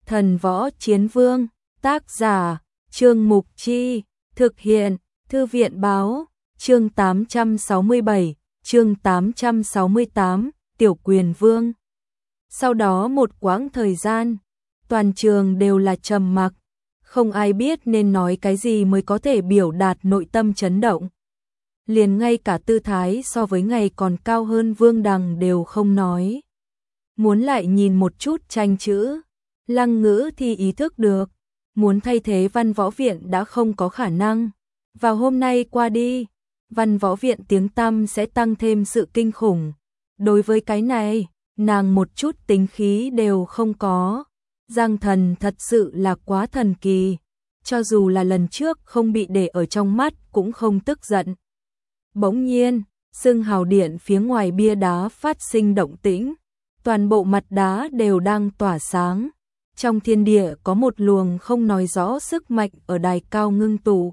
Thần Võ Chiến Vương, tác giả, Trương Mục Chi, thực hiện, Thư viện Báo, chương 867, chương 868, Tiểu Quyền Vương. Sau đó một quãng thời gian, toàn trường đều là trầm mặc, không ai biết nên nói cái gì mới có thể biểu đạt nội tâm chấn động. Liền ngay cả tư thái so với ngày còn cao hơn Vương Đằng đều không nói. Muốn lại nhìn một chút tranh chữ, Lăng Ngữ thì ý thức được, muốn thay thế Văn Võ Viện đã không có khả năng. Vào hôm nay qua đi, Văn Võ Viện tiếng tăm sẽ tăng thêm sự kinh khủng. Đối với cái này, nàng một chút tính khí đều không có. Giang Thần thật sự là quá thần kỳ, cho dù là lần trước không bị để ở trong mắt cũng không tức giận. Bỗng nhiên, Xưng Hào Điện phía ngoài bia đá phát sinh động tĩnh, toàn bộ mặt đá đều đang tỏa sáng. Trong thiên địa có một luồng không nói rõ sức mạnh ở đài cao ngưng tụ.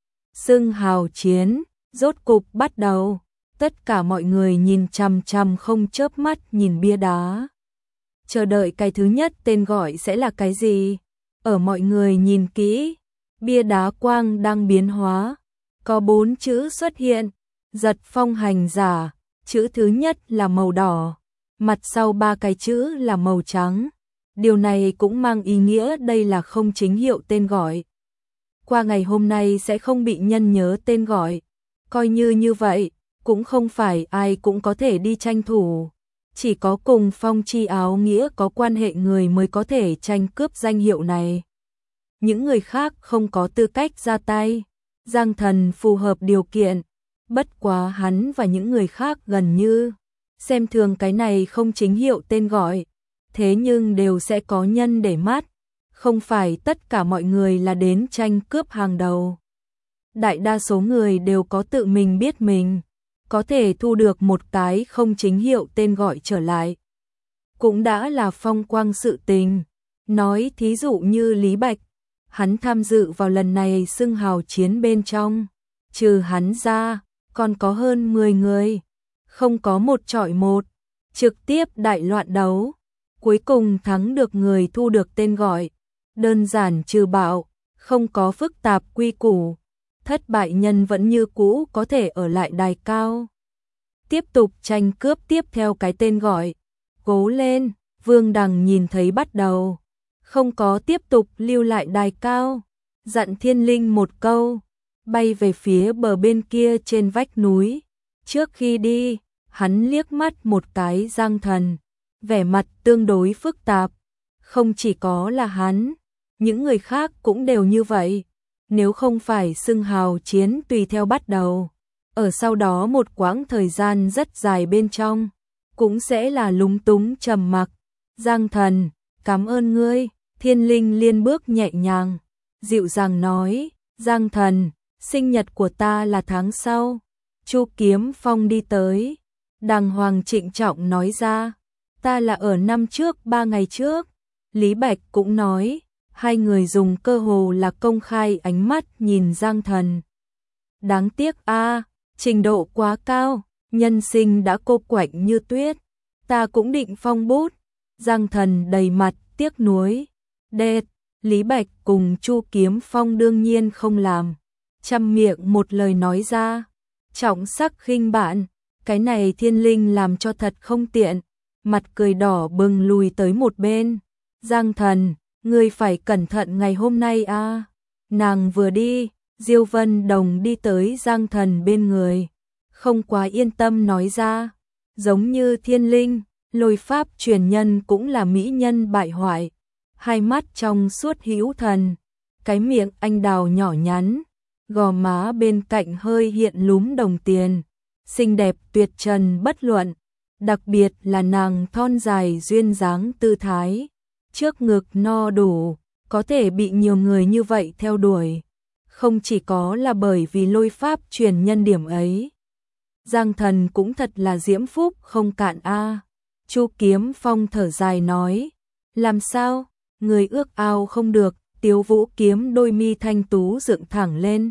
Xưng Hào chiến, rốt cục bắt đầu. Tất cả mọi người nhìn chằm chằm không chớp mắt nhìn bia đá. Chờ đợi cái thứ nhất tên gọi sẽ là cái gì? Ở mọi người nhìn kỹ, bia đá quang đang biến hóa. Có 4 chữ xuất hiện, Giật Phong hành giả, chữ thứ nhất là màu đỏ, mặt sau 3 cái chữ là màu trắng. Điều này cũng mang ý nghĩa đây là không chính hiệu tên gọi. Qua ngày hôm nay sẽ không bị nhân nhớ tên gọi. Coi như vậy, cũng không phải ai cũng có thể đi tranh thủ. Chỉ có cùng Phong Chi áo nghĩa có quan hệ người mới có thể tranh cướp danh hiệu này. Những người khác không có tư cách ra tay. Giang Thần phù hợp điều kiện. Bất quá hắn và những người khác gần như xem thường cái này không chính hiệu tên gọi. Thế nhưng đều sẽ có nhân để mắt. Không phải tất cả mọi người là đến tranh cướp hàng đầu. Đại đa số người đều có tự mình biết mình có thể thu được một cái không chính hiệu tên gọi trở lại. Cũng đã là phong quang sự tình. Nói thí dụ như Lý Bạch, hắn tham dự vào lần này xưng hào chiến bên trong. Trừ hắn ra, còn có hơn 10 người. Không có một chọi một. Trực tiếp đại loạn đấu. Cuối cùng thắng được người thu được tên gọi. Đơn giản trừ bạo, không có phức tạp quy củ. Thất bại nhân vẫn như cũ có thể ở lại đài cao. Tiếp tục tranh cướp tiếp theo cái tên gọi. Cố lên, Vương Đằng nhìn thấy bắt đầu. Không có tiếp tục lưu lại đài cao. Dặn Thiên Linh một câu. Bay về phía bờ bên kia trên vách núi. Trước khi đi, hắn liếc mắt một cái Giang Thần. Vẻ mặt tương đối phức tạp. Không chỉ có là hắn, những người khác cũng đều như vậy. Nếu không phải xưng hào chiến tùy theo bắt đầu, ở sau đó một quãng thời gian rất dài bên trong, cũng sẽ là lúng túng trầm mặc. Giang Thần, cảm ơn ngươi. Thiên Linh liên bước nhẹ nhàng, dịu dàng nói, Giang Thần, sinh nhật của ta là tháng sau. Chu Kiếm Phong đi tới, đàng hoàng trịnh trọng nói ra, ta là ở năm trước 3 ngày trước. Lý Bạch cũng nói, hai người dùng cơ hồ là công khai ánh mắt nhìn Giang Thần. Đáng tiếc a, trình độ quá cao, nhân sinh đã cô quạnh như tuyết. Ta cũng định phong bút. Giang Thần đầy mặt tiếc nuối. Đệt, Lý Bạch cùng Chu Kiếm Phong đương nhiên không làm. Chăm miệng một lời nói ra. Trọng sắc khinh bạn, cái này Thiên Linh làm cho thật không tiện. Mặt cười đỏ bừng lùi tới một bên. Giang Thần, ngươi phải cẩn thận ngày hôm nay a. Nàng vừa đi, Diêu Vân Đồng đi tới Giang Thần bên người. Không quá yên tâm nói ra. Giống như Thiên Linh, lôi pháp truyền nhân cũng là mỹ nhân bại hoại. Hai mắt trong suốt hữu thần. Cái miệng anh đào nhỏ nhắn. Gò má bên cạnh hơi hiện lúm đồng tiền. Xinh đẹp tuyệt trần bất luận. Đặc biệt là nàng thon dài duyên dáng tư thái. Trước ngực no đủ, có thể bị nhiều người như vậy theo đuổi. Không chỉ có là bởi vì lôi pháp truyền nhân điểm ấy. Giang Thần cũng thật là diễm phúc không cạn a. Chu Kiếm Phong thở dài nói, làm sao, người ước ao không được. Tiếu Vũ Kiếm đôi mi thanh tú dựng thẳng lên.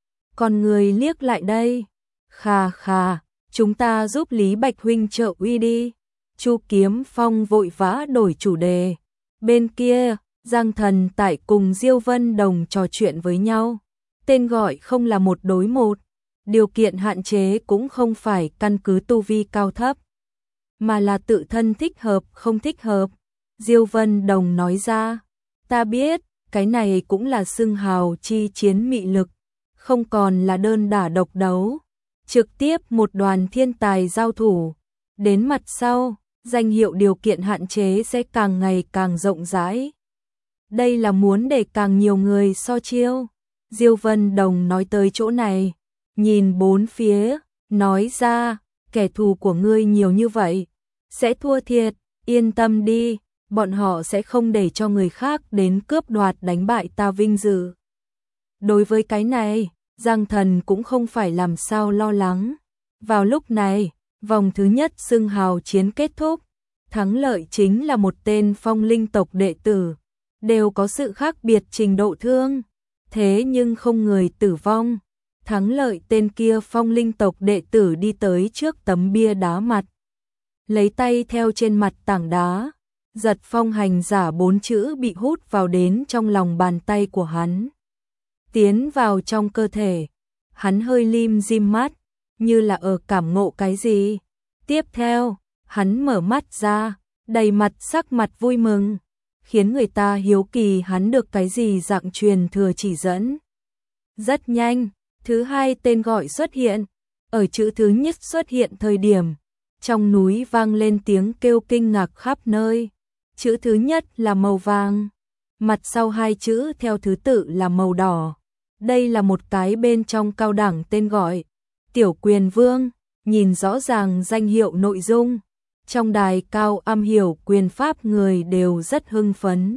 Còn người liếc lại đây. Khà khà, chúng ta giúp Lý Bạch huynh trợ uy đi. Chu Kiếm Phong vội vã đổi chủ đề. Bên kia, Giang Thần tại cùng Diêu Vân Đồng trò chuyện với nhau. Tên gọi không là một đối một, điều kiện hạn chế cũng không phải căn cứ tu vi cao thấp, mà là tự thân thích hợp không thích hợp. Diêu Vân Đồng nói ra, ta biết, cái này cũng là xưng hào chi chiến mị lực, không còn là đơn đả độc đấu, trực tiếp một đoàn thiên tài giao thủ. Đến mặt sau, danh hiệu điều kiện hạn chế sẽ càng ngày càng rộng rãi. Đây là muốn để càng nhiều người so chiêu. Diêu Vân Đồng nói tới chỗ này, nhìn bốn phía, nói ra, kẻ thù của ngươi nhiều như vậy, sẽ thua thiệt, yên tâm đi, bọn họ sẽ không để cho người khác đến cướp đoạt đánh bại ta vinh dự. Đối với cái này, Giang Thần cũng không phải làm sao lo lắng. Vào lúc này, vòng thứ nhất xưng hào chiến kết thúc, thắng lợi chính là một tên phong linh tộc đệ tử, đều có sự khác biệt trình độ thương, thế nhưng không người tử vong. Thắng lợi tên kia phong linh tộc đệ tử đi tới trước tấm bia đá mặt, lấy tay theo trên mặt tảng đá, giật phong hành giả 4 chữ bị hút vào đến trong lòng bàn tay của hắn, tiến vào trong cơ thể. Hắn hơi lim dim mắt, như là ở cảm ngộ cái gì. Tiếp theo, hắn mở mắt ra, đầy mặt sắc mặt vui mừng, khiến người ta hiếu kỳ hắn được cái gì dạng truyền thừa chỉ dẫn. Rất nhanh, thứ hai tên gọi xuất hiện, ở chữ thứ nhất xuất hiện thời điểm, trong núi vang lên tiếng kêu kinh ngạc khắp nơi. Chữ thứ nhất là màu vàng, mặt sau hai chữ theo thứ tự là màu đỏ. Đây là một cái bên trong cao đẳng tên gọi, Tiểu Quyền Vương, nhìn rõ ràng danh hiệu nội dung. Trong đài cao am hiểu quyền pháp người đều rất hưng phấn.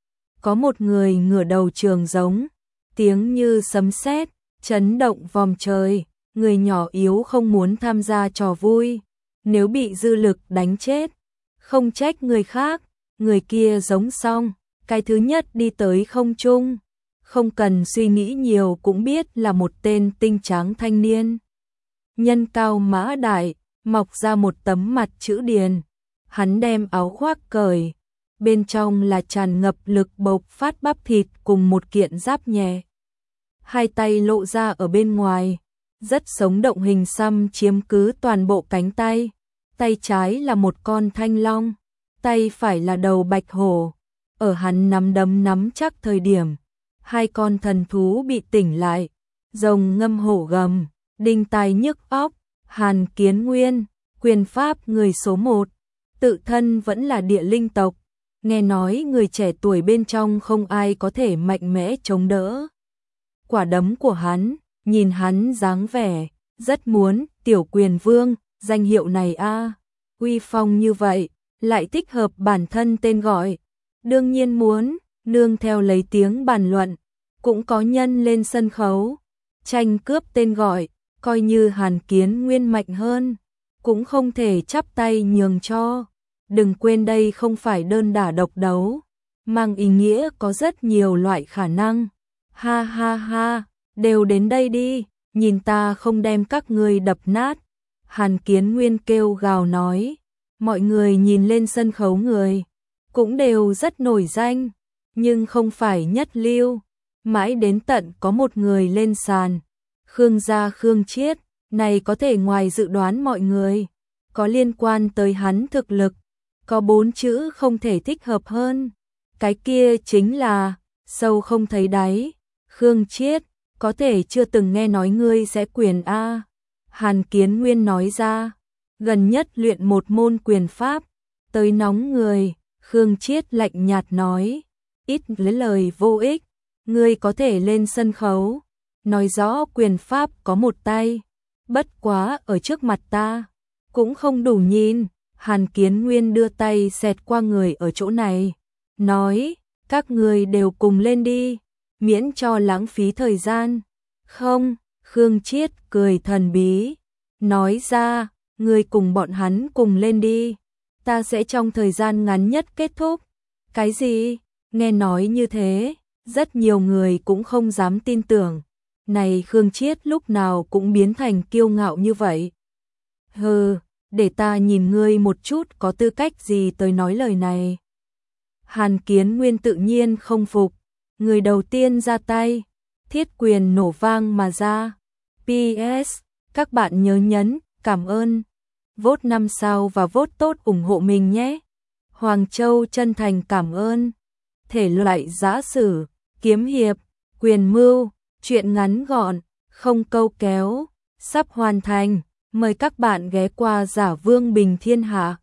Có một người ngửa đầu trường giống, tiếng như sấm sét, chấn động vòm trời, người nhỏ yếu không muốn tham gia trò vui, nếu bị dư lực đánh chết, không trách người khác. Người kia giống xong, cái thứ nhất đi tới không trung, không cần suy nghĩ nhiều cũng biết là một tên tinh tráng thanh niên. Nhân cao mã đại, mọc ra một tấm mặt chữ điền, hắn đem áo khoác cởi, bên trong là tràn ngập lực bộc phát bắp thịt cùng một kiện giáp nhẹ. Hai tay lộ ra ở bên ngoài, rất sống động, hình xăm chiếm cứ toàn bộ cánh tay. Tay trái là một con thanh long, tay phải là đầu bạch hổ. Ở hắn nắm đấm nắm chắc thời điểm, hai con thần thú bị tỉnh lại, rồng ngâm hổ gầm, đinh tai nhức óc. Hàn Kiến Nguyên, quyền pháp người số 1, tự thân vẫn là địa linh tộc, nghe nói người trẻ tuổi bên trong không ai có thể mạnh mẽ chống đỡ quả đấm của hắn. Nhìn hắn dáng vẻ, rất muốn Tiểu Quyền Vương, danh hiệu này a, uy phong như vậy, lại thích hợp bản thân tên gọi. Đương nhiên muốn, nương theo lấy tiếng bàn luận, cũng có nhân lên sân khấu, tranh cướp tên gọi, coi như Hàn Kiến Nguyên mạnh hơn, cũng không thể chắp tay nhường cho. Đừng quên đây không phải đơn đả độc đấu, mang ý nghĩa có rất nhiều loại khả năng. Ha ha ha, đều đến đây đi, nhìn ta không đem các ngươi đập nát. Hàn Kiến Nguyên kêu gào nói, mọi người nhìn lên sân khấu người, cũng đều rất nổi danh, nhưng không phải nhất lưu. Mãi đến tận có một người lên sàn, Khương gia Khương Chiết, này có thể ngoài dự đoán mọi người, có liên quan tới hắn thực lực, có 4 chữ không thể thích hợp hơn. Cái kia chính là, sâu không thấy đáy. Khương Chiết, có thể chưa từng nghe nói ngươi sẽ quyền a. Hàn Kiến Nguyên nói ra, gần nhất luyện một môn quyền pháp, tới nóng người. Khương Chiết lạnh nhạt nói, ít lấy lời vô ích, ngươi có thể lên sân khấu, nói rõ quyền pháp có một tay, bất quá ở trước mặt ta, cũng không đủ nhìn. Hàn Kiến Nguyên đưa tay xẹt qua người ở chỗ này, nói, các người đều cùng lên đi, miễn cho lãng phí thời gian. Không, Khương Chiết cười thần bí, nói ra, người cùng bọn hắn cùng lên đi, ta sẽ trong thời gian ngắn nhất kết thúc. Cái gì? Nghe nói như thế, rất nhiều người cũng không dám tin tưởng. Này Khương Chiết lúc nào cũng biến thành kiêu ngạo như vậy. Hừ, để ta nhìn ngươi một chút có tư cách gì tới nói lời này. Hàn Kiến Nguyên tự nhiên không phục, người đầu tiên ra tay, thiết quyền nổ vang mà ra. PS, các bạn nhớ nhấn cảm ơn, vote 5 sao và vote tốt ủng hộ mình nhé. Hoàng Châu chân thành cảm ơn. Thể loại giã sử, kiếm hiệp, quyền mưu, truyện ngắn gọn, không câu kéo, sắp hoàn thành. Mời các bạn ghé qua Giả Vương Bình Thiên Hạ.